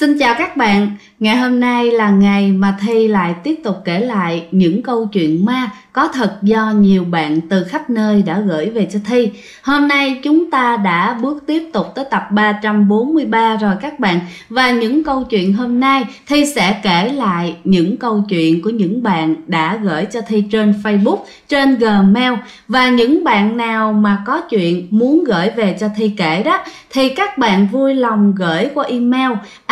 Xin chào các bạn, ngày hôm nay là ngày mà Thi lại tiếp tục kể lại những câu chuyện ma có thật do nhiều bạn từ khắp nơi đã gửi về cho Thi. Hôm nay chúng ta đã bước tiếp tục tới tập 343 rồi các bạn. Và những câu chuyện hôm nay Thi sẽ kể lại những câu chuyện của những bạn đã gửi cho Thi trên Facebook, trên Gmail. Và những bạn nào mà có chuyện muốn gửi về cho Thi kể đó thì các bạn vui lòng gửi qua email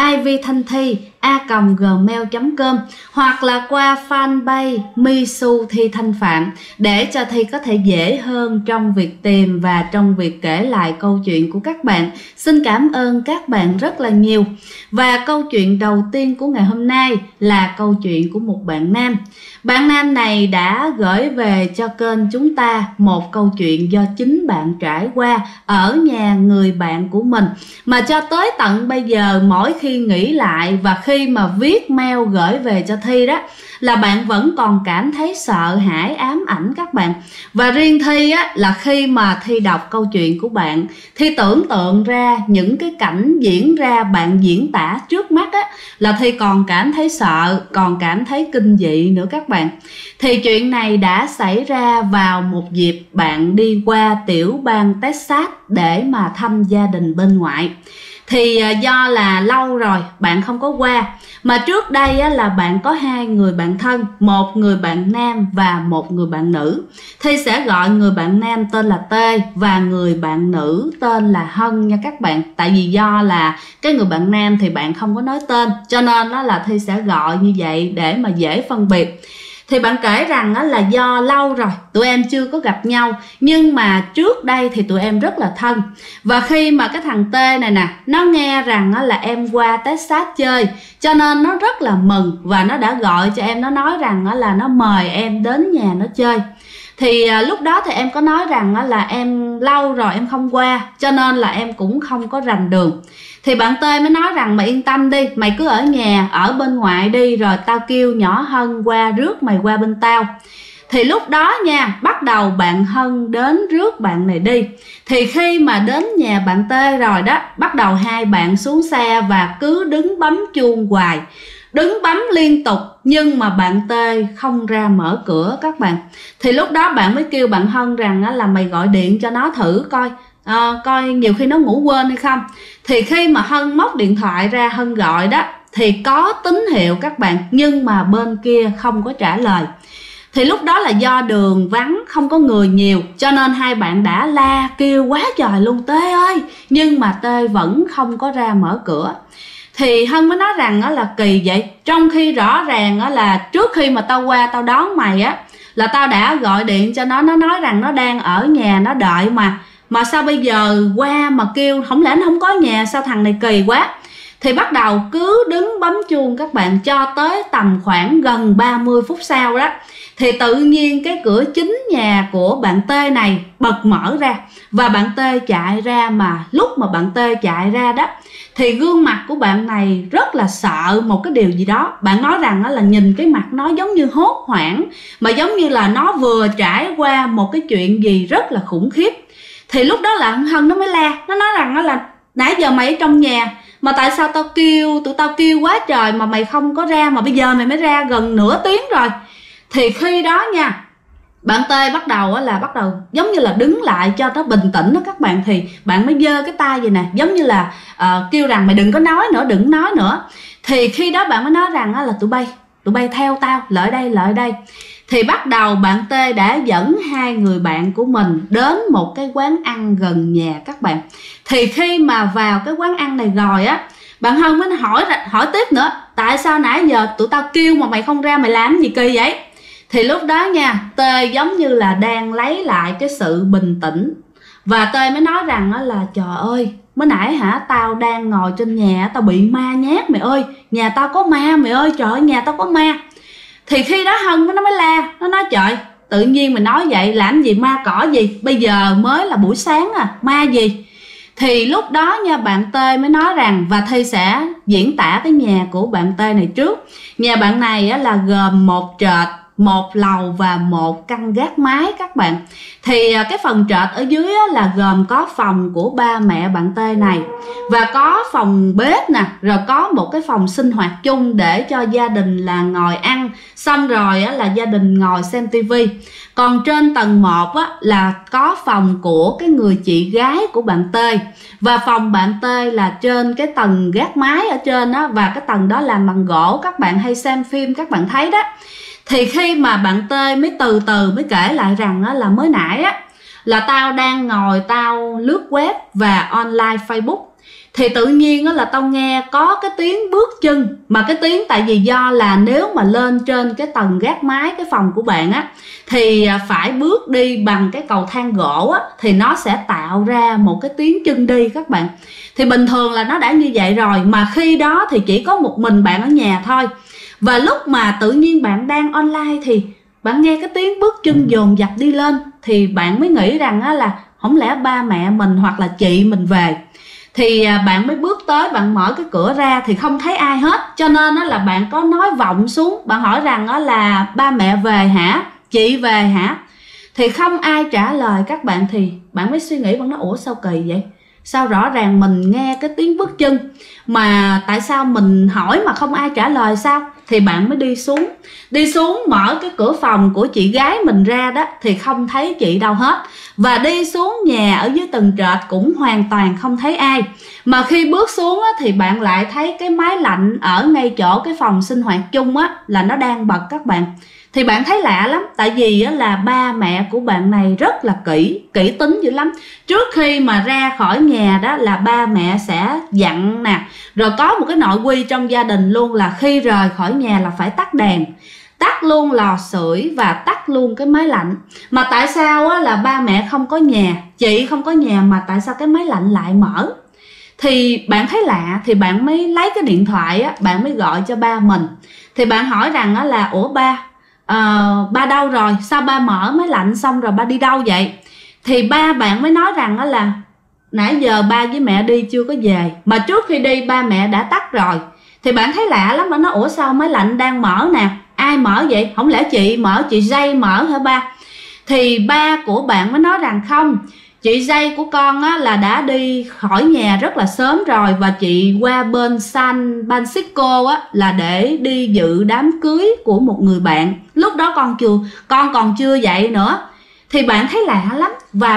ivthanhthi@gmail.com hoặc là qua fanpage Misu Thi Thanh Phạm để cho Thi có thể dễ hơn trong việc tìm và trong việc kể lại câu chuyện của các bạn. Xin cảm ơn các bạn rất là nhiều. Và câu chuyện đầu tiên của ngày hôm nay là câu chuyện của một bạn nam. Bạn nam này đã gửi về cho kênh chúng ta một câu chuyện do chính bạn trải qua ở nhà người bạn của mình, mà cho tới tận bây giờ mỗi khi nghĩ lại và khi mà viết mail gửi về cho Thi đó là bạn vẫn còn cảm thấy sợ hãi, ám ảnh các bạn. Và riêng Thi á, là khi mà Thi đọc câu chuyện của bạn, Thi tưởng tượng ra những cái cảnh diễn ra bạn diễn tả trước mắt á, là Thi còn cảm thấy sợ, còn cảm thấy kinh dị nữa các bạn. Thì chuyện này đã xảy ra vào một dịp bạn đi qua tiểu bang Texas để mà thăm gia đình bên ngoại. Thì do là lâu rồi bạn không có qua, mà trước đây á, là bạn có hai người bạn thân, một người bạn nam và một người bạn nữ. Thì sẽ gọi người bạn nam tên là T và người bạn nữ tên là Hân nha các bạn. Tại vì do là cái người bạn nam thì bạn không có nói tên, cho nên đó là Thi sẽ gọi như vậy để mà dễ phân biệt. Thì bạn kể rằng là do lâu rồi tụi em chưa có gặp nhau, nhưng mà trước đây thì tụi em rất là thân. Và khi mà cái thằng T này nè, nó nghe rằng là em qua Texas chơi, cho nên nó rất là mừng và nó đã gọi cho em, nó nói rằng là nó mời em đến nhà nó chơi. Thì lúc đó thì em có nói rằng là em lâu rồi em không qua, cho nên là em cũng không có rành đường. Thì bạn T mới nói rằng mày yên tâm đi, mày cứ ở nhà, ở bên ngoại đi, rồi tao kêu nhỏ Hân qua rước mày qua bên tao. Thì lúc đó nha, bắt đầu bạn Hân đến rước bạn này đi. Thì khi mà đến nhà bạn T rồi đó, bắt đầu hai bạn xuống xe và cứ đứng bấm chuông hoài, đứng bấm liên tục, nhưng mà bạn T không ra mở cửa các bạn. Thì lúc đó bạn mới kêu bạn Hân rằng là mày gọi điện cho nó thử coi, coi nhiều khi nó ngủ quên hay không. Thì khi mà Hân móc điện thoại ra Hân gọi đó thì có tín hiệu các bạn, nhưng mà bên kia không có trả lời. Thì lúc đó là do đường vắng, không có người nhiều, cho nên hai bạn đã la kêu quá trời luôn, T ơi, nhưng mà T vẫn không có ra mở cửa. Thì Hân mới nói rằng là kỳ vậy, trong khi rõ ràng là trước khi mà tao qua tao đón mày á là tao đã gọi điện cho nó nói rằng nó đang ở nhà nó đợi mà sao bây giờ qua mà kêu, không lẽ nó không có nhà sao, thằng này kỳ quá. Thì bắt đầu cứ đứng bấm chuông các bạn, cho tới tầm khoảng gần 30 phút sau đó thì tự nhiên cái cửa chính nhà của bạn T này bật mở ra và bạn T chạy ra. Mà lúc mà bạn T chạy ra đó thì gương mặt của bạn này rất là sợ một cái điều gì đó. Bạn nói rằng là nhìn cái mặt nó giống như hốt hoảng, mà giống như là nó vừa trải qua một cái chuyện gì rất là khủng khiếp. Thì lúc đó là Hân nó mới la, nó nói rằng là nãy giờ mày ở trong nhà mà tại sao tụi tao kêu quá trời mà mày không có ra, mà bây giờ mày mới ra gần nửa tiếng rồi. Thì khi đó nha, bạn T bắt đầu giống như là đứng lại cho nó bình tĩnh đó các bạn. Thì bạn mới giơ cái tay vậy nè, giống như là kêu rằng mày đừng có nói nữa, đừng nói nữa. Thì khi đó bạn mới nói rằng là tụi bay theo tao, lại đây. Thì bắt đầu bạn T đã dẫn hai người bạn của mình đến một cái quán ăn gần nhà các bạn. Thì khi mà vào cái quán ăn này rồi á, bạn Hân mới hỏi tiếp nữa, tại sao nãy giờ tụi tao kêu mà mày không ra, mày làm gì kỳ vậy? Thì lúc đó nha, T giống như là đang lấy lại cái sự bình tĩnh. Và T mới nói rằng là trời ơi, mới nãy tao đang ngồi trên nhà, tao bị ma nhát mày ơi, nhà tao có ma mày ơi, trời ơi nhà tao có ma. Thì khi đó Hân nó mới la, nó nói trời, tự nhiên mày nói vậy, làm gì ma cỏ gì, bây giờ mới là buổi sáng ma gì. Thì lúc đó nha, bạn T mới nói rằng, và Thi sẽ diễn tả cái nhà của bạn T này trước. Nhà bạn này là gồm một trệt, một lầu và một căn gác mái các bạn. Thì cái phần trệt ở dưới là gồm có phòng của ba mẹ bạn T này, và có phòng bếp nè, rồi có một cái phòng sinh hoạt chung để cho gia đình là ngồi ăn, xong rồi là gia đình ngồi xem tivi. Còn trên tầng 1 là có phòng của cái người chị gái của bạn T, và phòng bạn T là trên cái tầng gác mái ở trên đó, và cái tầng đó làm bằng gỗ. Các bạn hay xem phim các bạn thấy đó. Thì khi mà bạn T mới từ từ mới kể lại rằng là mới nãy là tao đang ngồi tao lướt web và online Facebook, thì tự nhiên là tao nghe có cái tiếng bước chân. Mà cái tiếng tại vì do là nếu mà lên trên cái tầng gác mái cái phòng của bạn thì phải bước đi bằng cái cầu thang gỗ thì nó sẽ tạo ra một cái tiếng chân đi các bạn. Thì bình thường là nó đã như vậy rồi, mà khi đó thì chỉ có một mình bạn ở nhà thôi. Và lúc mà tự nhiên bạn đang online thì bạn nghe cái tiếng bước chân dồn dập đi lên, thì bạn mới nghĩ rằng là không lẽ ba mẹ mình hoặc là chị mình về. Thì bạn mới bước tới, bạn mở cái cửa ra thì không thấy ai hết, cho nên là bạn có nói vọng xuống, bạn hỏi rằng là ba mẹ về hả, chị về hả, thì không ai trả lời các bạn. Thì bạn mới suy nghĩ, bạn nói ủa sao kỳ vậy, sao rõ ràng mình nghe cái tiếng bước chân mà tại sao mình hỏi mà không ai trả lời sao. Thì bạn mới đi xuống mở cái cửa phòng của chị gái mình ra đó, thì không thấy chị đâu hết. Và đi xuống nhà ở dưới tầng trệt cũng hoàn toàn không thấy ai. Mà khi bước xuống thì bạn lại thấy cái máy lạnh ở ngay chỗ cái phòng sinh hoạt chung là nó đang bật các bạn. Thì bạn thấy lạ lắm, tại vì là ba mẹ của bạn này rất là kỹ tính dữ lắm. Trước khi mà ra khỏi nhà đó là ba mẹ sẽ dặn nè, rồi có một cái nội quy trong gia đình luôn là khi rời khỏi nhà là phải tắt đèn, tắt luôn lò sưởi và tắt luôn cái máy lạnh. Mà tại sao là ba mẹ không có nhà, chị không có nhà, mà tại sao cái máy lạnh lại mở? Thì bạn thấy lạ thì bạn mới lấy cái điện thoại bạn mới gọi cho ba mình. Thì bạn hỏi rằng là ủa ba đâu rồi, sao ba mở máy lạnh xong rồi ba đi đâu vậy? Thì ba bạn mới nói rằng là nãy giờ ba với mẹ đi chưa có về, mà trước khi đi ba mẹ đã tắt rồi. Thì bạn thấy lạ lắm, bạn nói ủa sao máy lạnh đang mở nè, ai mở vậy, không lẽ chị mở, chị dây mở hả ba? Thì ba của bạn mới nói rằng không, chị dây của con là đã đi khỏi nhà rất là sớm rồi, và chị qua bên San Francisco là để đi dự đám cưới của một người bạn. Lúc đó con còn chưa dậy nữa. Thì bạn thấy lạ lắm, và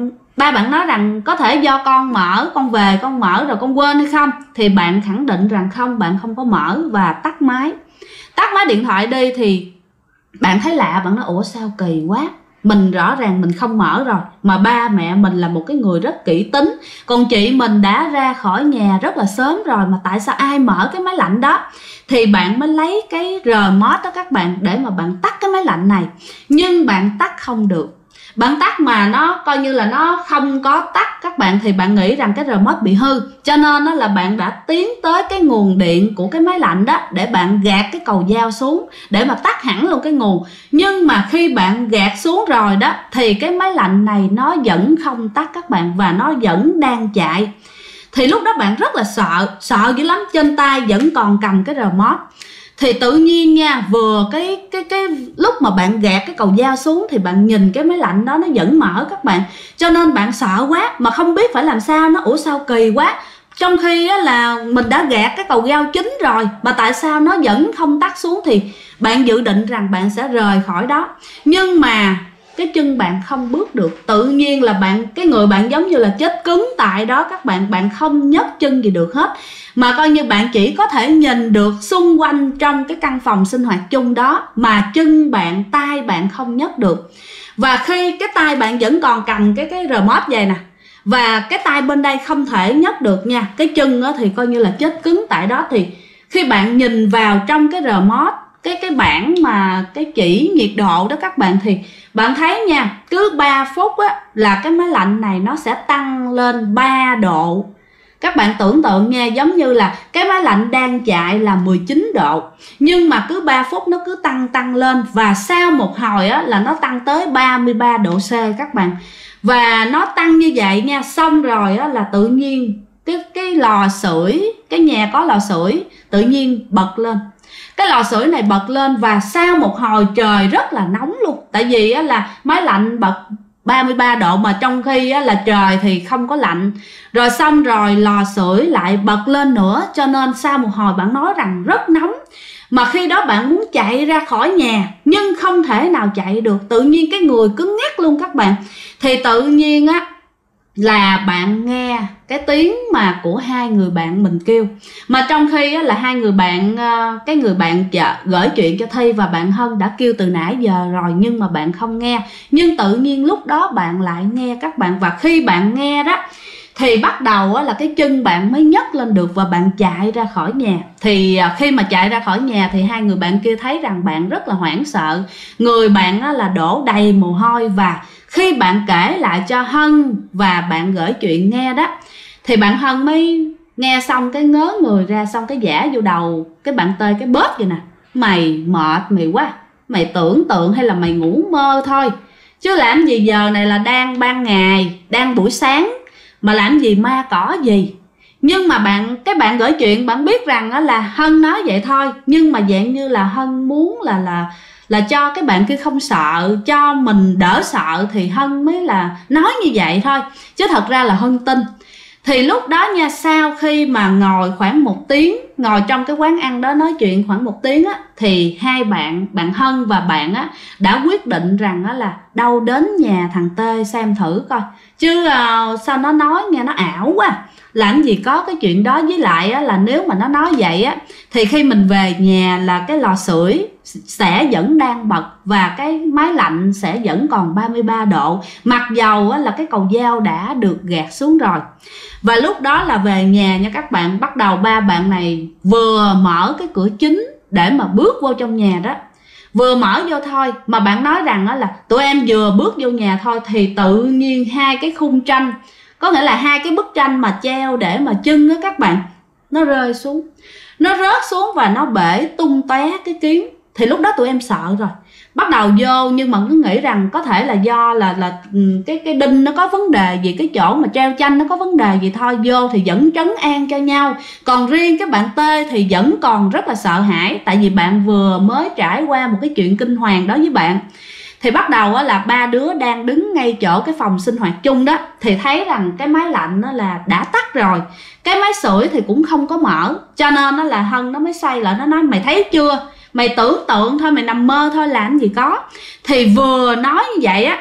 ba bạn nói rằng có thể do con về con mở rồi con quên hay không. Thì bạn khẳng định rằng không, bạn không có mở và tắt máy điện thoại đi. Thì bạn thấy lạ, bạn nói ủa sao kỳ quá, mình rõ ràng mình không mở rồi, mà ba mẹ mình là một cái người rất kỹ tính, còn chị mình đã ra khỏi nhà rất là sớm rồi, mà tại sao ai mở cái máy lạnh đó? Thì bạn mới lấy cái remote đó các bạn, để mà bạn tắt cái máy lạnh này. Nhưng bạn tắt không được, bạn tắt mà nó coi như là nó không có tắt các bạn, thì bạn nghĩ rằng cái remote bị hư, cho nên là bạn đã tiến tới cái nguồn điện của cái máy lạnh đó để bạn gạt cái cầu dao xuống để mà tắt hẳn luôn cái nguồn. Nhưng mà khi bạn gạt xuống rồi đó thì cái máy lạnh này nó vẫn không tắt các bạn, và nó vẫn đang chạy. Thì lúc đó bạn rất là sợ dữ lắm, trên tay vẫn còn cầm cái remote. Thì tự nhiên nha, vừa cái lúc mà bạn gạt cái cầu dao xuống thì bạn nhìn cái máy lạnh đó nó vẫn mở các bạn. Cho nên bạn sợ quá mà không biết phải làm sao, nó ủa sao kỳ quá, trong khi là mình đã gạt cái cầu dao chính rồi mà tại sao nó vẫn không tắt xuống. Thì bạn dự định rằng bạn sẽ rời khỏi đó, nhưng mà cái chân bạn không bước được. Tự nhiên là cái người bạn giống như là chết cứng tại đó các bạn, bạn không nhấc chân gì được hết, mà coi như bạn chỉ có thể nhìn được xung quanh trong cái căn phòng sinh hoạt chung đó, mà chân bạn, tay bạn không nhấc được. Và khi cái tay bạn vẫn còn cầm cái remote vậy nè, và cái tay bên đây không thể nhấc được nha, cái chân thì coi như là chết cứng tại đó. Thì khi bạn nhìn vào trong cái remote, cái bảng mà cái chỉ nhiệt độ đó các bạn, thì bạn thấy nha, cứ 3 phút là cái máy lạnh này nó sẽ tăng lên 3 độ. Các bạn tưởng tượng nha, giống như là cái máy lạnh đang chạy là 19 độ, nhưng mà cứ 3 phút nó cứ tăng lên, và sau một hồi là nó tăng tới 33 độ C các bạn. Và nó tăng như vậy nha, xong rồi là tự nhiên cái lò sưởi, cái nhà có lò sưởi tự nhiên bật lên. cái lò sưởi này bật lên và sau một hồi trời rất là nóng luôn. Tại vì là máy lạnh bật 33 độ mà trong khi là trời thì không có lạnh. Rồi xong rồi lò sưởi lại bật lên nữa, cho nên sau một hồi bạn nói rằng rất nóng. Mà khi đó bạn muốn chạy ra khỏi nhà nhưng không thể nào chạy được, tự nhiên cái người cứng ngắc luôn các bạn. Thì tự nhiên là bạn nghe cái tiếng mà của hai người bạn mình kêu. Mà trong khi là hai người bạn, cái người bạn gửi chuyện cho Thi và bạn Hân đã kêu từ nãy giờ rồi nhưng mà bạn không nghe. Nhưng tự nhiên lúc đó bạn lại nghe các bạn. Và khi bạn nghe đó thì bắt đầu là cái chân bạn mới nhấc lên được và bạn chạy ra khỏi nhà. Thì khi mà chạy ra khỏi nhà thì hai người bạn kia thấy rằng bạn rất là hoảng sợ, người bạn là đổ đầy mồ hôi. Và khi bạn kể lại cho Hân và bạn gửi chuyện nghe đó thì bạn Hân mới nghe xong cái ngớ người ra, xong cái giả vô đầu cái bạn Tê cái bóp vậy nè: mày mệt mày quá, mày tưởng tượng hay là mày ngủ mơ thôi, chứ làm gì giờ này là đang ban ngày, đang buổi sáng mà làm gì ma cỏ gì. Nhưng mà cái bạn gửi chuyện bạn biết rằng là Hân nói vậy thôi, nhưng mà dạng như là Hân muốn là cho cái bạn kia không sợ, cho mình đỡ sợ thì Hân mới là nói như vậy thôi, chứ thật ra là Hân tin. Thì lúc đó nha, sau khi mà ngồi khoảng 1 tiếng, ngồi trong cái quán ăn đó nói chuyện khoảng 1 tiếng thì hai bạn Hân và bạn đã quyết định rằng là đâu đến nhà thằng Tê xem thử coi, chứ sao nó nói nghe nó ảo quá, làm gì có cái chuyện đó. Với lại là nếu mà nó nói vậy thì khi mình về nhà là cái lò sưởi sẽ vẫn đang bật và cái máy lạnh sẽ vẫn còn 33 độ, mặc dầu là cái cầu dao đã được gạt xuống rồi. Và lúc đó là về nhà nha các bạn, bắt đầu ba bạn này vừa mở cái cửa chính để mà bước vô trong nhà đó, vừa mở vô thôi mà bạn nói rằng là tụi em vừa bước vô nhà thôi thì tự nhiên hai cái khung tranh, có nghĩa là hai cái bức tranh mà treo để mà trưng á các bạn, nó rơi xuống, nó rớt xuống và nó bể tung tóe cái kiến. Thì lúc đó tụi em sợ rồi, bắt đầu vô nhưng mà cứ nghĩ rằng có thể là do là cái đinh nó có vấn đề gì, cái chỗ mà treo tranh nó có vấn đề gì thôi. Vô thì vẫn trấn an cho nhau, còn riêng cái bạn Tê thì vẫn còn rất là sợ hãi, tại vì bạn vừa mới trải qua một cái chuyện kinh hoàng đó với bạn. Thì bắt đầu là ba đứa đang đứng ngay chỗ cái phòng sinh hoạt chung đó thì thấy rằng cái máy lạnh là đã tắt rồi, cái máy sưởi thì cũng không có mở, cho nên là Hân nó mới xoay lại nó nói: mày thấy chưa, mày tưởng tượng thôi, mày nằm mơ thôi, làm gì có. Thì vừa nói như vậy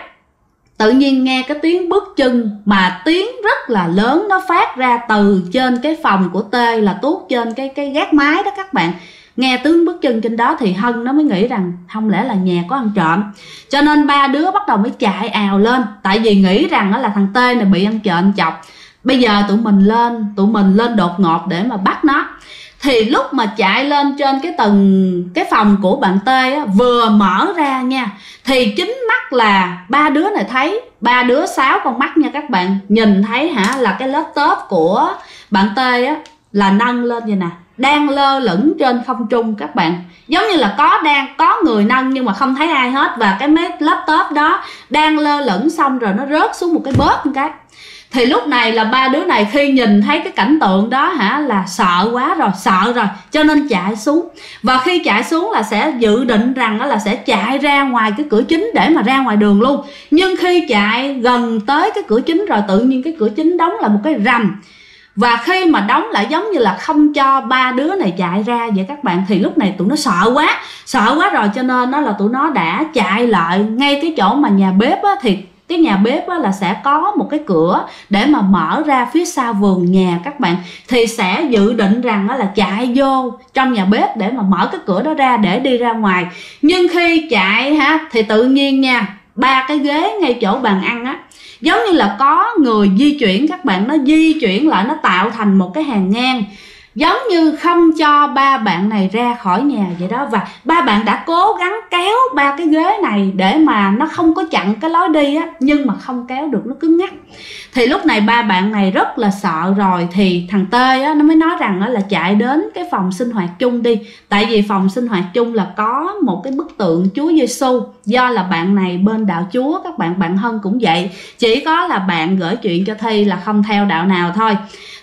tự nhiên nghe cái tiếng bước chân mà tiếng rất là lớn nó phát ra từ trên cái phòng của Tê, là tuốt trên cái gác mái đó các bạn. Nghe tiếng bước chân trên đó thì Hân nó mới nghĩ rằng không lẽ là nhà có ăn trộm, cho nên ba đứa bắt đầu mới chạy ào lên, tại vì nghĩ rằng là thằng Tê này bị ăn trộm chọc. Bây giờ tụi mình lên đột ngột để mà bắt nó. Thì lúc mà chạy lên trên cái phòng của bạn Tê vừa mở ra nha, thì chính mắt là ba đứa này thấy, ba đứa 6 con mắt nha các bạn, nhìn thấy là cái laptop của bạn Tê là nâng lên vậy nè, đang lơ lửng trên không trung các bạn, giống như là có người nâng nhưng mà không thấy ai hết. Và cái máy laptop đó đang lơ lửng xong rồi nó rớt xuống một cái bóp một cái. Thì lúc này là ba đứa này khi nhìn thấy cái cảnh tượng đó là sợ quá rồi, sợ rồi, cho nên chạy xuống. Và khi chạy xuống là sẽ dự định rằng là sẽ chạy ra ngoài cái cửa chính để mà ra ngoài đường luôn. Nhưng khi chạy gần tới cái cửa chính rồi, tự nhiên cái cửa chính đóng là một cái rầm. Và khi mà đóng lại giống như là không cho ba đứa này chạy ra vậy các bạn. Thì lúc này tụi nó sợ quá rồi, cho nên là tụi nó đã chạy lại ngay cái chỗ mà nhà bếp thì cái nhà bếp là sẽ có một cái cửa để mà mở ra phía sau vườn nhà các bạn. Thì sẽ dự định rằng là chạy vô trong nhà bếp để mà mở cái cửa đó ra để đi ra ngoài. Nhưng khi chạy thì tự nhiên nha, ba cái ghế ngay chỗ bàn ăn giống như là có người di chuyển các bạn, nó di chuyển lại, nó tạo thành một cái hàng ngang, giống như không cho ba bạn này ra khỏi nhà vậy đó. Và ba bạn đã cố gắng kéo ba cái ghế này để mà nó không có chặn cái lối đi nhưng mà không kéo được, nó cứng ngắc. Thì lúc này ba bạn này rất là sợ rồi, thì thằng Tê nó mới nói rằng là chạy đến cái phòng sinh hoạt chung đi. Tại vì phòng sinh hoạt chung là có một cái bức tượng Chúa Giêsu, do là bạn này bên đạo Chúa các bạn. Bạn Hân cũng vậy, chỉ có là bạn gửi chuyện cho Thi là không theo đạo nào thôi.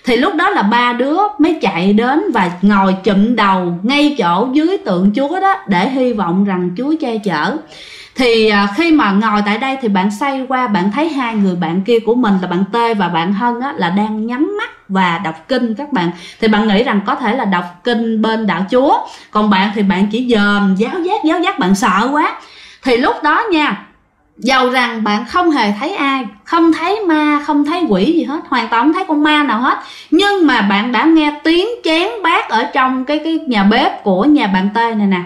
Thì lúc đó là ba đứa mới chạy đến và ngồi chụm đầu ngay chỗ dưới tượng Chúa đó, để hy vọng rằng Chúa che chở. Thì khi mà ngồi tại đây thì bạn xoay qua, bạn thấy hai người bạn kia của mình là bạn Tê và bạn Hân á, là đang nhắm mắt và đọc kinh các bạn. Thì bạn nghĩ rằng có thể là đọc kinh bên đạo Chúa, còn bạn thì bạn chỉ dòm giáo giác, bạn sợ quá. Thì lúc đó nha, dầu rằng bạn không hề thấy ai, không thấy ma, không thấy quỷ gì hết, hoàn toàn không thấy con ma nào hết, nhưng mà bạn đã nghe tiếng chén bát ở trong cái nhà bếp của nhà bạn Tê này nè,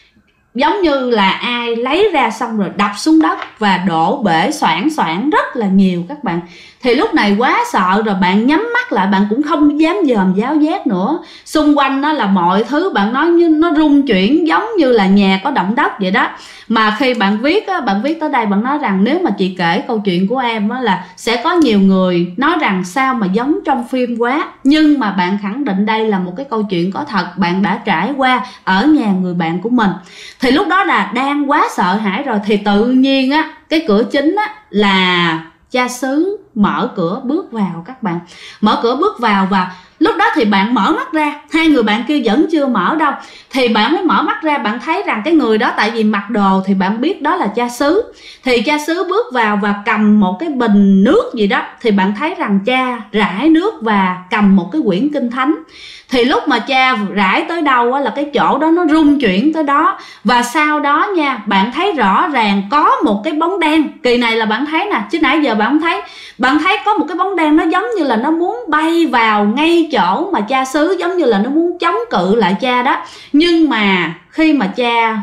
giống như là ai lấy ra xong rồi đập xuống đất và đổ bể xoảng rất là nhiều các bạn. Thì lúc này quá sợ rồi, bạn nhắm mắt lại, bạn cũng không dám dòm giáo giác nữa. Xung quanh nó là mọi thứ bạn nói như nó rung chuyển, giống như là nhà có động đất vậy đó. Mà khi bạn viết á, bạn viết tới đây bạn nói rằng nếu mà chị kể câu chuyện của em á, là sẽ có nhiều người nói rằng sao mà giống trong phim quá. Nhưng mà bạn khẳng định đây là một cái câu chuyện có thật, bạn đã trải qua ở nhà người bạn của mình. Thì lúc đó là đang quá sợ hãi rồi, thì tự nhiên á, cái cửa chính á là cha xứ mở cửa bước vào các bạn. Mở cửa bước vào, và lúc đó thì bạn mở mắt ra, hai người bạn kia vẫn chưa mở đâu. Thì bạn mới mở mắt ra, bạn thấy rằng cái người đó, tại vì mặc đồ thì bạn biết đó là cha xứ. Thì cha xứ bước vào và cầm một cái bình nước gì đó. Thì bạn thấy rằng cha rải nước và cầm một cái quyển kinh thánh. Thì lúc mà cha rải tới đâu á, là cái chỗ đó nó rung chuyển tới đó. Và sau đó nha, bạn thấy rõ ràng có một cái bóng đen. Kỳ này là bạn thấy nè, chứ nãy giờ bạn không thấy. Bạn thấy có một cái bóng đen, nó giống như là nó muốn bay vào ngay chỗ mà cha xứ, giống như là nó muốn chống cự lại cha đó. Nhưng mà khi mà cha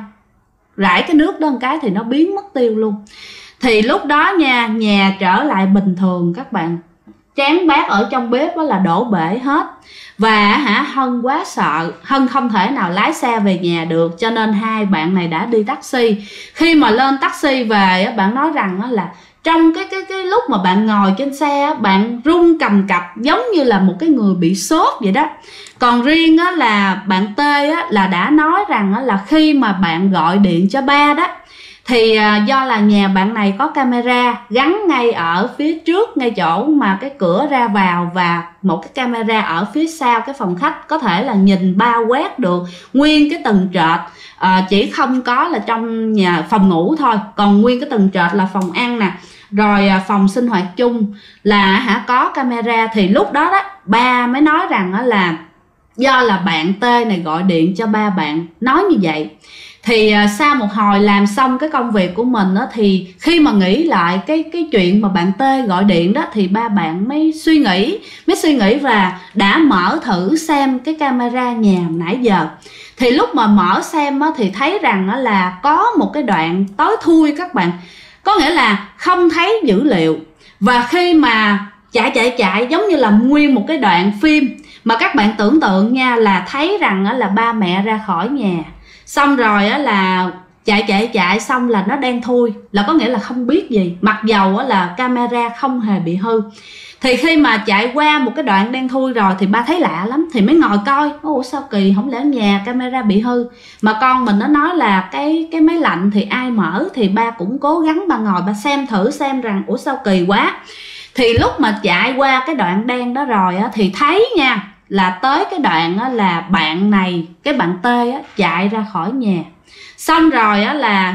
rải cái nước đó một cái thì nó biến mất tiêu luôn. Thì lúc đó nha, nhà trở lại bình thường các bạn. Chén bát ở trong bếp đó là đổ bể hết. Và Hân quá sợ, Hân không thể nào lái xe về nhà được, cho nên hai bạn này đã đi taxi. Khi mà lên taxi về, bạn nói rằng là trong cái lúc mà bạn ngồi trên xe, bạn run cầm cập giống như là một cái người bị sốt vậy đó. Còn riêng là bạn Tê là đã nói rằng là khi mà bạn gọi điện cho ba đó, thì do là nhà bạn này có camera gắn ngay ở phía trước, ngay chỗ mà cái cửa ra vào, và một cái camera ở phía sau cái phòng khách, có thể là nhìn bao quát được nguyên cái tầng trệt. Chỉ không có là trong nhà phòng ngủ thôi, còn nguyên cái tầng trệt là phòng ăn nè, rồi phòng sinh hoạt chung là có camera. Thì lúc đó đó, ba mới nói rằng là do là bạn T này gọi điện cho ba bạn nói như vậy. Thì sau một hồi làm xong cái công việc của mình đó, thì khi mà nghĩ lại cái chuyện mà bạn T gọi điện đó, thì ba bạn mới suy nghĩ và đã mở thử xem cái camera nhà nãy giờ. Thì lúc mà mở xem đó, thì thấy rằng là có một cái đoạn tối thui các bạn, có nghĩa là không thấy dữ liệu. Và khi mà chạy giống như là nguyên một cái đoạn phim mà các bạn tưởng tượng nha, là thấy rằng là ba mẹ ra khỏi nhà, xong rồi là chạy xong là nó đen thui, là có nghĩa là không biết gì, mặc dầu là camera không hề bị hư. Thì khi mà chạy qua một cái đoạn đen thui rồi thì ba thấy lạ lắm, thì mới ngồi coi, ủa sao kỳ, không lẽ nhà camera bị hư. Mà con mình nó nói là cái máy lạnh thì ai mở, thì ba cũng cố gắng ba ngồi ba xem thử xem rằng ủa sao kỳ quá. Thì lúc mà chạy qua cái đoạn đen đó rồi thì thấy nha, là tới cái đoạn là bạn này, cái bạn T chạy ra khỏi nhà, xong rồi là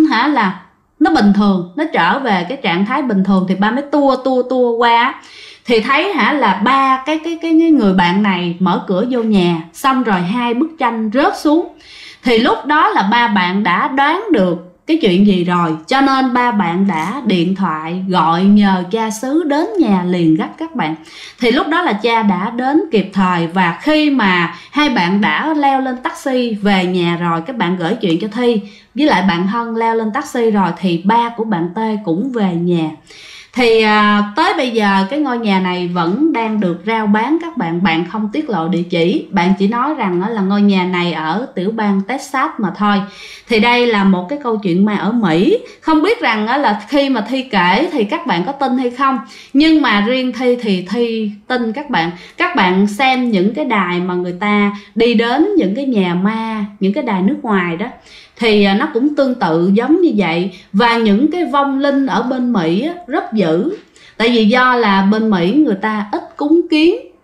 là nó bình thường, nó trở về cái trạng thái bình thường. Thì ba mới tua qua, thì thấy là ba cái người bạn này mở cửa vô nhà, xong rồi hai bức tranh rớt xuống. Thì lúc đó là ba bạn đã đoán được cái chuyện gì rồi, cho nên ba bạn đã điện thoại gọi nhờ cha xứ đến nhà liền gấp các bạn. Thì lúc đó là cha đã đến kịp thời, và khi mà hai bạn đã leo lên taxi về nhà rồi, các bạn gửi chuyện cho Thi với lại bạn Hân leo lên taxi rồi, thì ba của bạn T cũng về nhà. Thì tới bây giờ cái ngôi nhà này vẫn đang được rao bán các bạn. Bạn không tiết lộ địa chỉ, bạn chỉ nói rằng là ngôi nhà này ở tiểu bang Texas mà thôi. Thì đây là một cái câu chuyện ma ở Mỹ. Không biết rằng là khi mà Thi kể thì các bạn có tin hay không, nhưng mà riêng Thi thì Thi tin các bạn. Các bạn xem những cái đài mà người ta đi đến những cái nhà ma, những cái đài nước ngoài đó, thì nó cũng tương tự giống như vậy. Và những cái vong linh ở bên Mỹ rất dữ. Tại vì do là bên Mỹ người ta ít cúng kiến,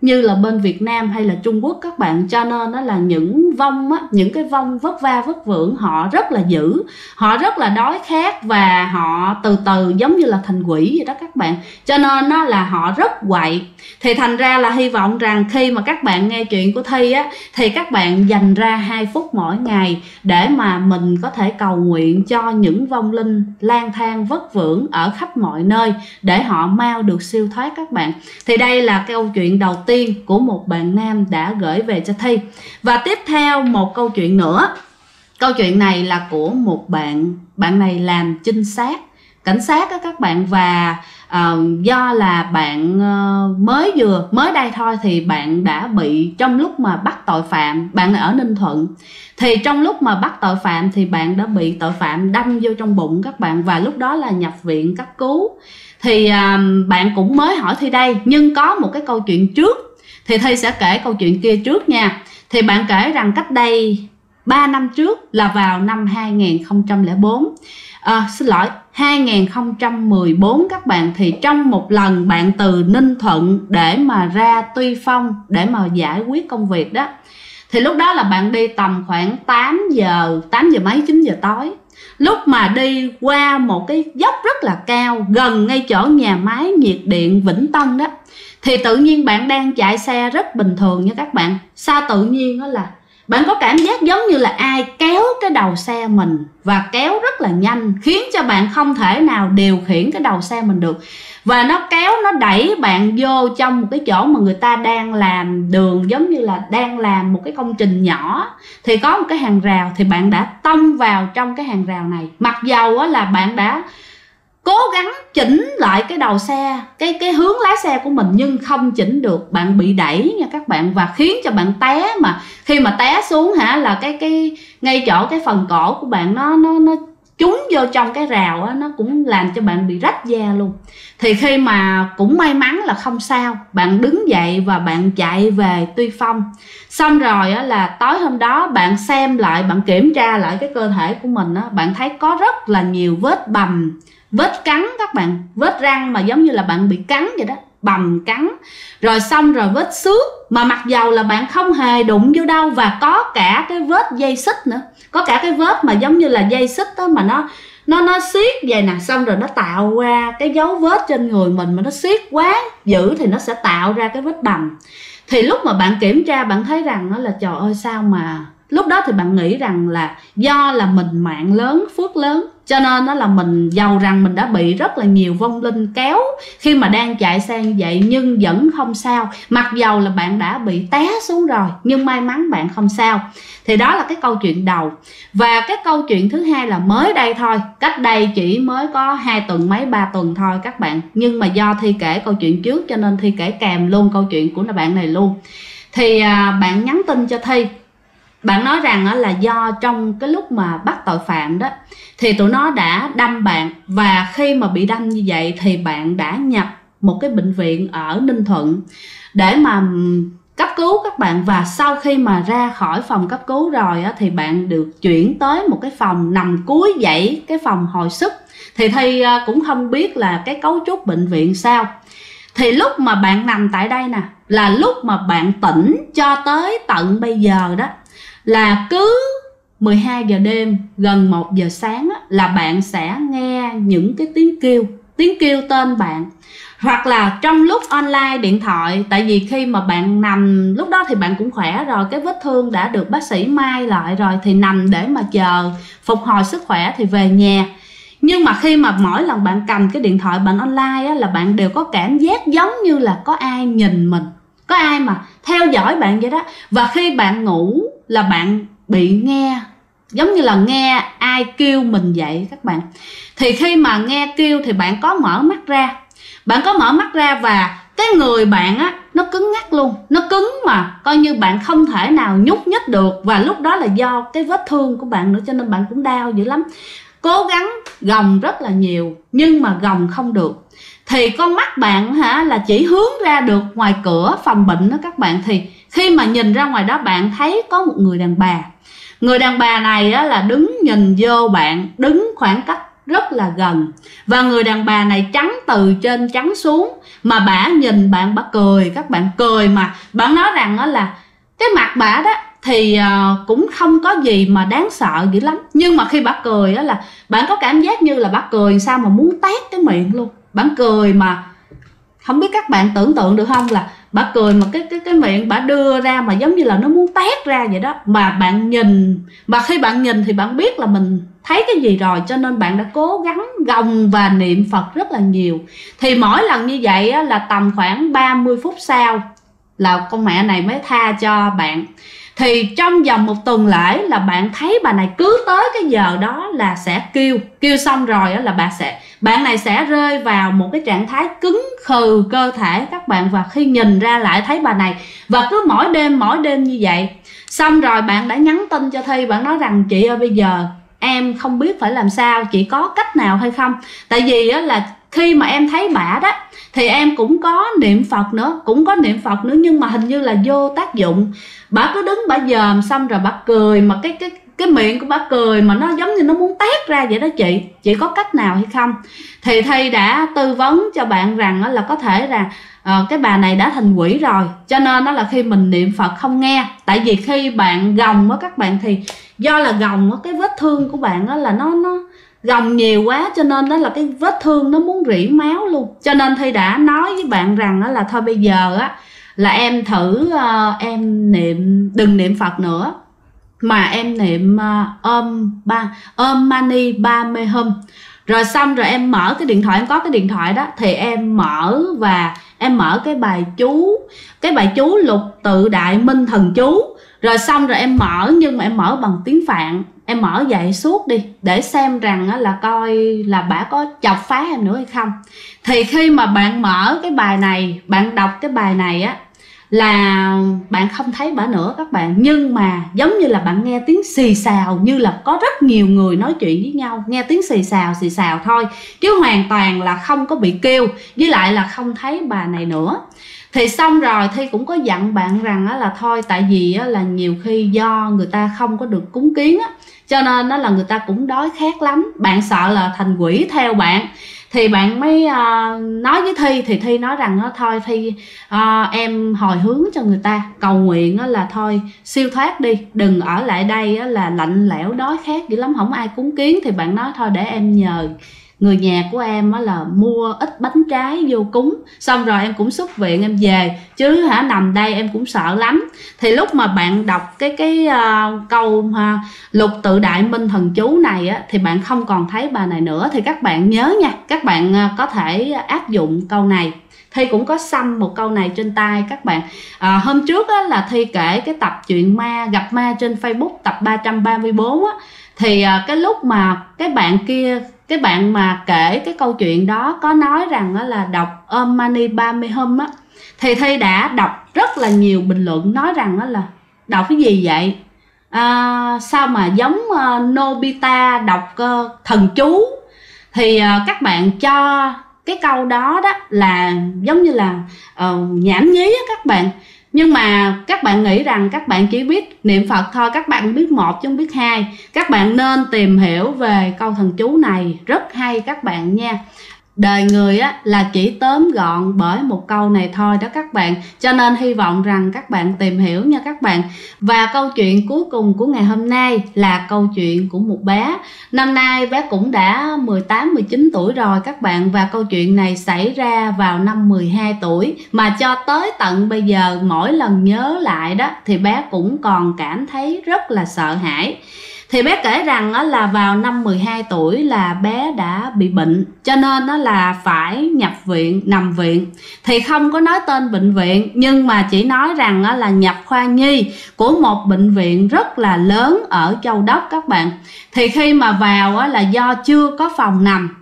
như là bên Việt Nam hay là Trung Quốc các bạn. Cho nên đó là những vong á, những cái vong vất va vất vưởng họ rất là dữ, họ rất là đói khát và họ từ từ giống như là thành quỷ vậy đó các bạn. Cho nên đó là họ rất quậy. Thì thành ra là hy vọng rằng khi mà các bạn nghe chuyện của Thi á, thì các bạn dành ra 2 phút mỗi ngày để mà mình có thể cầu nguyện cho những vong linh lang thang vất vưởng ở khắp mọi nơi để họ mau được siêu thoát các bạn. Thì đây là câu chuyện đầu tiên của một bạn nam đã gửi về cho Thi. Và tiếp theo một câu chuyện nữa. Câu chuyện này là của một bạn này làm trinh sát, cảnh sát đó các bạn. Và do là bạn mới đây thôi thì bạn đã bị, trong lúc mà bắt tội phạm, bạn ở Ninh Thuận, thì trong lúc mà bắt tội phạm thì bạn đã bị tội phạm đâm vô trong bụng các bạn, và lúc đó là nhập viện cấp cứu. Thì bạn cũng mới hỏi Thi đây, nhưng có một cái câu chuyện trước, thì Thi sẽ kể câu chuyện kia trước nha. Thì bạn kể rằng cách đây 3 năm trước là vào năm 2004, 2014 các bạn. Thì trong một lần bạn từ Ninh Thuận để mà ra Tuy Phong để mà giải quyết công việc đó, thì lúc đó là bạn đi tầm khoảng 8 giờ mấy 9 giờ tối. Lúc mà đi qua một cái dốc rất là cao gần ngay chỗ nhà máy nhiệt điện Vĩnh Tân đó, thì tự nhiên bạn đang chạy xe rất bình thường nha các bạn. Sao tự nhiên đó là bạn có cảm giác giống như là ai kéo cái đầu xe mình, và kéo rất là nhanh, khiến cho bạn không thể nào điều khiển cái đầu xe mình được. Và nó kéo, nó đẩy bạn vô trong một cái chỗ mà người ta đang làm đường, giống như là đang làm một cái công trình nhỏ. Thì có một cái hàng rào, thì bạn đã tông vào trong cái hàng rào này. Mặc dầu là bạn đã cố gắng chỉnh lại cái đầu xe, cái hướng lái xe của mình, nhưng không chỉnh được, bạn bị đẩy nha các bạn, và khiến cho bạn té. Mà khi mà té xuống là cái ngay chỗ cái phần cổ của bạn nó trúng vô trong cái rào á, nó cũng làm cho bạn bị rách da luôn. Thì khi mà cũng may mắn là không sao, bạn đứng dậy và bạn chạy về Tuy Phong. Xong rồi là tối hôm đó bạn xem lại, bạn kiểm tra lại cái cơ thể của mình á, bạn thấy có rất là nhiều vết bầm, vết cắn các bạn, vết răng mà giống như là bạn bị cắn vậy đó, bầm cắn. Rồi xong rồi vết xước mà mặc dầu là bạn không hề đụng vô đâu, và có cả cái vết dây xích nữa, có cả cái vết mà giống như là dây xích đó mà nó siết vậy nè, xong rồi nó tạo ra cái dấu vết trên người mình, mà nó siết quá dữ thì nó sẽ tạo ra cái vết bầm. Thì lúc mà bạn kiểm tra bạn thấy rằng đó là trời ơi sao mà, lúc đó thì bạn nghĩ rằng là do là mình mạng lớn phước lớn, cho nên đó là mình giàu rằng mình đã bị rất là nhiều vong linh kéo khi mà đang chạy xe như vậy, nhưng vẫn không sao. Mặc dầu là bạn đã bị té xuống rồi, nhưng may mắn bạn không sao. Thì đó là cái câu chuyện đầu. Và cái câu chuyện thứ hai là mới đây thôi, cách đây chỉ mới có 2 tuần mấy 3 tuần thôi các bạn. Nhưng mà do Thi kể câu chuyện trước cho nên Thi kể kèm luôn câu chuyện của bạn này luôn. Thì bạn nhắn tin cho Thi, bạn nói rằng là do trong cái lúc mà bắt tội phạm đó thì tụi nó đã đâm bạn, và khi mà bị đâm như vậy thì bạn đã nhập một cái bệnh viện ở Ninh Thuận để mà cấp cứu các bạn. Và sau khi mà ra khỏi phòng cấp cứu rồi á, thì bạn được chuyển tới một cái phòng nằm cuối dãy, cái phòng hồi sức. Thì Thi cũng không biết là cái cấu trúc bệnh viện sao. Thì lúc mà bạn nằm tại đây nè, là lúc mà bạn tỉnh cho tới tận bây giờ đó, là cứ 12 giờ đêm gần 1 giờ sáng á, là bạn sẽ nghe những cái tiếng kêu tên bạn. Hoặc là trong lúc online điện thoại, tại vì khi mà bạn nằm lúc đó thì bạn cũng khỏe rồi, cái vết thương đã được bác sĩ mai lại rồi, thì nằm để mà chờ phục hồi sức khỏe thì về nhà. Nhưng mà khi mà mỗi lần bạn cầm cái điện thoại bạn online á, là bạn đều có cảm giác giống như là có ai nhìn mình, có ai mà theo dõi bạn vậy đó. Và khi bạn ngủ là bạn bị nghe, giống như là nghe ai kêu mình vậy các bạn. Thì khi mà nghe kêu thì bạn có mở mắt ra, và cái người bạn á, nó cứng ngắc luôn, nó cứng mà coi như bạn không thể nào nhúc nhích được. Và lúc đó là do cái vết thương của bạn nữa, cho nên bạn cũng đau dữ lắm. Cố gắng gồng rất là nhiều nhưng mà gồng không được. Thì con mắt bạn là chỉ hướng ra được ngoài cửa phòng bệnh đó các bạn. Thì khi mà nhìn ra ngoài đó bạn thấy có một người đàn bà. Người đàn bà này là đứng nhìn vô bạn, đứng khoảng cách rất là gần. Và người đàn bà này trắng từ trên trắng xuống, mà bả nhìn bạn, bả cười, các bạn cười mà bạn nói rằng đó là cái mặt bả đó thì cũng không có gì mà đáng sợ dữ lắm, nhưng mà khi bả cười đó là bạn có cảm giác như là bả cười sao mà muốn tét cái miệng luôn. Bạn cười mà không biết các bạn tưởng tượng được không, là bả cười mà cái miệng bả đưa ra mà giống như là nó muốn tét ra vậy đó. Mà bạn nhìn, mà khi bạn nhìn thì bạn biết là mình thấy cái gì rồi, cho nên bạn đã cố gắng gồng và niệm Phật rất là nhiều. Thì mỗi lần như vậy á, là tầm khoảng 30 phút sau là con mẹ này mới tha cho bạn. Thì trong vòng 1 tuần lễ là bạn thấy bà này cứ tới cái giờ đó là sẽ kêu xong rồi đó là bạn này sẽ rơi vào một cái trạng thái cứng khừ cơ thể các bạn. Và khi nhìn ra lại thấy bà này, và cứ mỗi đêm như vậy. Xong rồi bạn đã nhắn tin cho Thi, bạn nói rằng chị ơi bây giờ em không biết phải làm sao, chị có cách nào hay không? Tại vì á, là khi mà em thấy bả đó thì em cũng có niệm Phật nữa, nhưng mà hình như là vô tác dụng. Bả cứ đứng bả dòm, xong rồi bả cười mà cái miệng của bả cười mà nó giống như nó muốn tét ra vậy đó. Chị có cách nào hay không? Thì Thi đã tư vấn cho bạn rằng là có thể là cái bà này đã thành quỷ rồi, cho nên đó là khi mình niệm Phật không nghe. Tại vì khi bạn gồng á các bạn, thì do là gồng á, cái vết thương của bạn á là nó gồng nhiều quá, cho nên đó là cái vết thương nó muốn rỉ máu luôn. Cho nên Thi đã nói với bạn rằng đó là thôi bây giờ á là em thử em đừng niệm Phật nữa, mà em niệm Om Mani Padme Hum. Rồi xong rồi em mở cái điện thoại, em có cái điện thoại đó, thì em mở và em mở cái bài chú Lục Tự Đại Minh Thần Chú. Rồi xong rồi em mở, nhưng mà em mở bằng tiếng Phạn, em mở vậy suốt đi để xem rằng là coi là bả có chọc phá em nữa hay không. Thì khi mà bạn mở cái bài này, bạn đọc cái bài này á, là bạn không thấy bả nữa các bạn, nhưng mà giống như là bạn nghe tiếng xì xào, như là có rất nhiều người nói chuyện với nhau, nghe tiếng xì xào thôi, chứ hoàn toàn là không có bị kêu, với lại là không thấy bà này nữa. Thì xong rồi Thi cũng có dặn bạn rằng là thôi, tại vì là nhiều khi do người ta không có được cúng kiến á, cho nên là người ta cũng đói khát lắm, bạn sợ là thành quỷ theo bạn. Thì bạn mới nói với Thi, thì Thi nói rằng thôi Thi em hồi hướng cho người ta, cầu nguyện là thôi siêu thoát đi, đừng ở lại đây là lạnh lẽo đói khát dữ lắm, không ai cúng kiến. Thì bạn nói thôi để em nhờ người nhà của em là mua ít bánh trái vô cúng, xong rồi em cũng xuất viện em về, chứ nằm đây em cũng sợ lắm. Thì lúc mà bạn đọc cái câu Lục Tự Đại Minh Thần Chú này á, thì bạn không còn thấy bà này nữa. Thì các bạn nhớ nha, các bạn có thể áp dụng câu này. Thi cũng có xăm một câu này trên tay các bạn. Hôm trước á, là Thi kể cái tập chuyện ma gặp ma trên Facebook tập 334 á, thì cái lúc mà cái bạn mà kể cái câu chuyện đó có nói rằng là đọc Om Mani Padme Hum á, thì Thi đã đọc rất là nhiều bình luận nói rằng là đọc cái gì vậy, sao mà giống Nobita đọc thần chú. Thì các bạn cho cái câu đó là giống như là nhảm nhí á các bạn. Nhưng mà các bạn nghĩ rằng các bạn chỉ biết niệm Phật thôi, các bạn biết một chứ không biết hai. Các bạn nên tìm hiểu về câu thần chú này, rất hay các bạn nha. Đời người á là chỉ tóm gọn bởi một câu này thôi đó các bạn. Cho nên hy vọng rằng các bạn tìm hiểu nha các bạn. Và câu chuyện cuối cùng của ngày hôm nay là câu chuyện của một bé. Năm nay bé cũng đã 18-19 tuổi rồi các bạn. Và câu chuyện này xảy ra vào năm 12 tuổi. Mà cho tới tận bây giờ mỗi lần nhớ lại đó thì bé cũng còn cảm thấy rất là sợ hãi. Thì bé kể rằng là vào năm 12 tuổi là bé đã bị bệnh, cho nên là phải nhập viện, nằm viện. Thì không có nói tên bệnh viện, nhưng mà chỉ nói rằng là nhập khoa nhi của một bệnh viện rất là lớn ở Châu Đốc các bạn. Thì khi mà vào là do chưa có phòng nằm,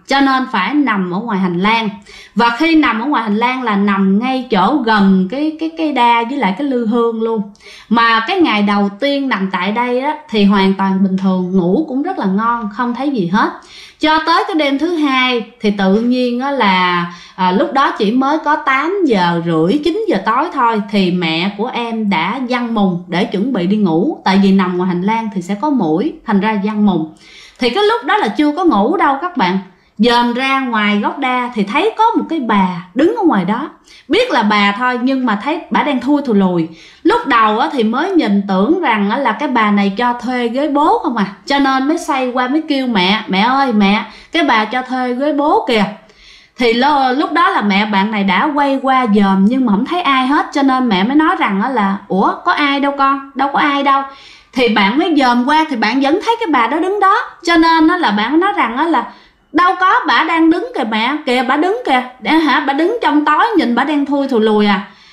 cho nên phải nằm ở ngoài hành lang. Và khi nằm ở ngoài hành lang là nằm ngay chỗ gần cái cây đa với lại cái lư hương luôn. Mà cái ngày đầu tiên nằm tại đây á, thì hoàn toàn bình thường, ngủ cũng rất là ngon, không thấy gì hết. Cho tới cái đêm thứ hai thì tự nhiên á là lúc đó chỉ mới có 8 giờ rưỡi 9 giờ tối thôi, thì mẹ của em đã giăng mùng để chuẩn bị đi ngủ. Tại vì nằm ngoài hành lang thì sẽ có muỗi, thành ra giăng mùng. Thì cái lúc đó là chưa có ngủ đâu các bạn. Dòm ra ngoài gốc đa thì thấy có một cái bà đứng ở ngoài đó. Biết là bà thôi nhưng mà thấy bà đang thui thù lùi. Lúc đầu thì mới nhìn tưởng rằng là cái bà này cho thuê ghế bố không à. Cho nên mới xoay qua mới kêu mẹ: mẹ ơi mẹ, cái bà cho thuê ghế bố kìa. Thì lúc đó là mẹ bạn này đã quay qua dòm nhưng mà không thấy ai hết. Cho nên mẹ mới nói rằng là ủa có ai đâu con, đâu có ai đâu. Thì bạn mới dòm qua thì bạn vẫn thấy cái bà đó đứng đó. Cho nên là bạn mới nói rằng là đâu có, bà đang đứng kìa mẹ, kìa bà đứng kìa. Bà đứng trong tối nhìn bà đang thui thù lùi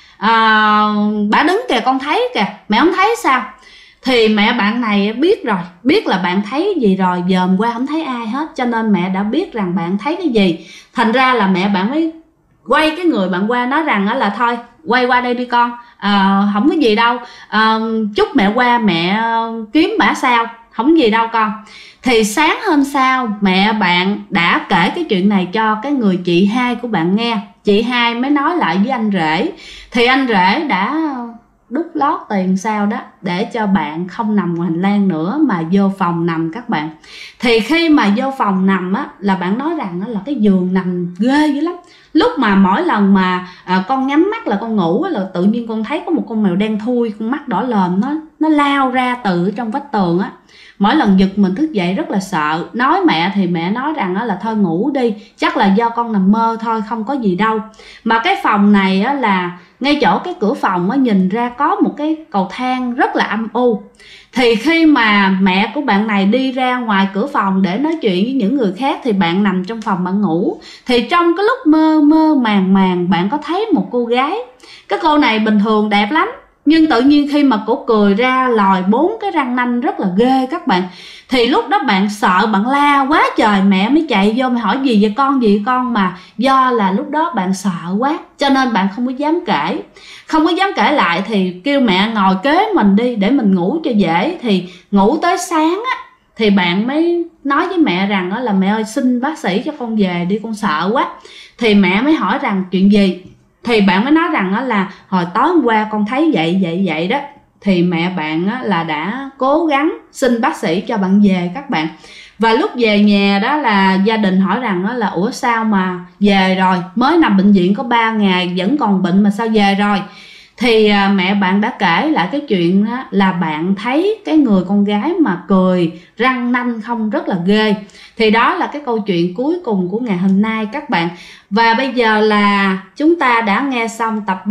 bà đứng kìa, con thấy kìa, mẹ không thấy sao? Thì mẹ bạn này biết rồi, biết là bạn thấy gì rồi, dòm qua không thấy ai hết. Cho nên mẹ đã biết rằng bạn thấy cái gì. Thành ra là mẹ bạn mới quay cái người bạn qua nói rằng là thôi quay qua đây đi con, không có gì đâu, chút mẹ qua mẹ kiếm bả sao, không gì đâu con. Thì sáng hôm sau mẹ bạn đã kể cái chuyện này cho cái người chị hai của bạn nghe. Chị hai mới nói lại với anh rể. Thì anh rể đã đút lót tiền sao đó để cho bạn không nằm ngoài hành lang nữa mà vô phòng nằm các bạn. Thì khi mà vô phòng nằm á là bạn nói rằng là cái giường nằm ghê dữ lắm. Lúc mà mỗi lần mà con nhắm mắt là con ngủ là tự nhiên con thấy có một con mèo đen thui, con mắt đỏ lòm, nó lao ra từ trong vách tường á. Mỗi lần giật mình thức dậy rất là sợ. Nói mẹ thì mẹ nói rằng là thôi ngủ đi, chắc là do con nằm mơ thôi, không có gì đâu. Mà cái phòng này á là ngay chỗ cái cửa phòng á nhìn ra có một cái cầu thang rất là âm u. Thì khi mà mẹ của bạn này đi ra ngoài cửa phòng để nói chuyện với những người khác thì bạn nằm trong phòng bạn ngủ. Thì trong cái lúc mơ mơ màng màng bạn có thấy một cô gái. Cái cô này bình thường đẹp lắm, nhưng tự nhiên khi mà cổ cười ra lòi 4 cái răng nanh rất là ghê các bạn. Thì lúc đó bạn sợ, bạn la quá trời. Mẹ mới chạy vô mày hỏi gì vậy con, mà do là lúc đó bạn sợ quá cho nên bạn không có dám kể. Không có dám kể lại thì kêu mẹ ngồi kế mình đi để mình ngủ cho dễ. Thì ngủ tới sáng á thì bạn mới nói với mẹ rằng là mẹ ơi xin bác sĩ cho con về đi, con sợ quá. Thì mẹ mới hỏi rằng chuyện gì. Thì bạn mới nói rằng là hồi tối hôm qua con thấy vậy đó. Thì mẹ bạn là đã cố gắng xin bác sĩ cho bạn về các bạn. Và lúc về nhà đó là gia đình hỏi rằng là ủa sao mà về rồi, mới nằm bệnh viện có 3 ngày vẫn còn bệnh mà sao về rồi. Thì mẹ bạn đã kể lại cái chuyện là bạn thấy cái người con gái mà cười răng nanh không rất là ghê. Thì đó là cái câu chuyện cuối cùng của ngày hôm nay các bạn. Và bây giờ là chúng ta đã nghe xong tập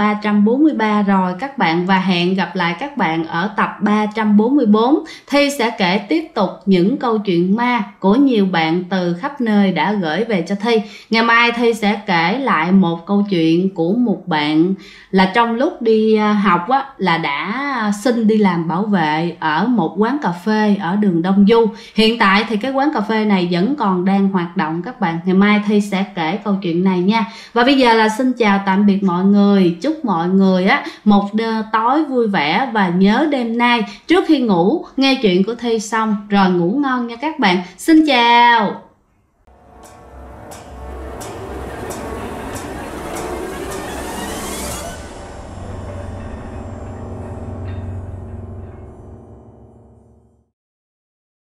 343 rồi các bạn. Và hẹn gặp lại các bạn ở tập 344. Thi sẽ kể tiếp tục những câu chuyện ma của nhiều bạn từ khắp nơi đã gửi về cho Thi. Ngày mai Thi sẽ kể lại một câu chuyện của một bạn là trong lúc đi học là đã xin đi làm bảo vệ ở một quán cà phê ở đường Đông Du. Hiện tại thì cái quán cà phê này vẫn còn đang hoạt động các bạn. Ngày mai Thi sẽ kể câu chuyện này nha. Và bây giờ là xin chào tạm biệt mọi người. Chúc mọi người một tối vui vẻ. Và nhớ đêm nay trước khi ngủ nghe chuyện của Thi xong rồi ngủ ngon nha các bạn. Xin chào.